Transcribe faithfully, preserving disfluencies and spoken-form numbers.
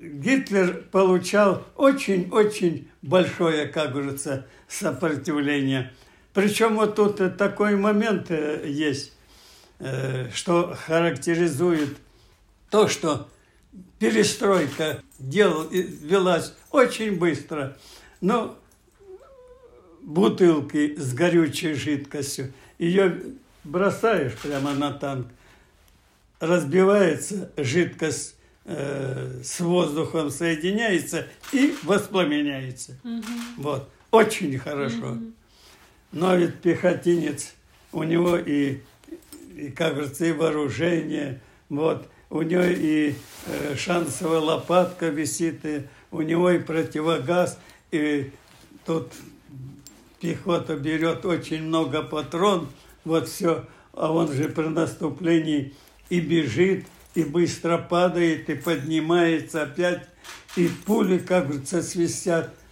Гитлер получал очень-очень большое, как говорится, сопротивление. Причем вот тут такой момент есть, что характеризует то, что перестройка дел, велась очень быстро. Но бутылки с горючей жидкостью, ее бросаешь прямо на танк, разбивается жидкость, э, с воздухом соединяется и воспламеняется. Угу. Вот. Очень хорошо. Угу. Но ведь пехотинец, у него и, и, как говорится, и вооружение, вот, у него и э, шансовая лопатка висит, и у него и противогаз, и тут пехота берет очень много патрон, вот все, а он же при наступлении и бежит, и быстро падает, и поднимается опять, и пули, как говорится, свистят.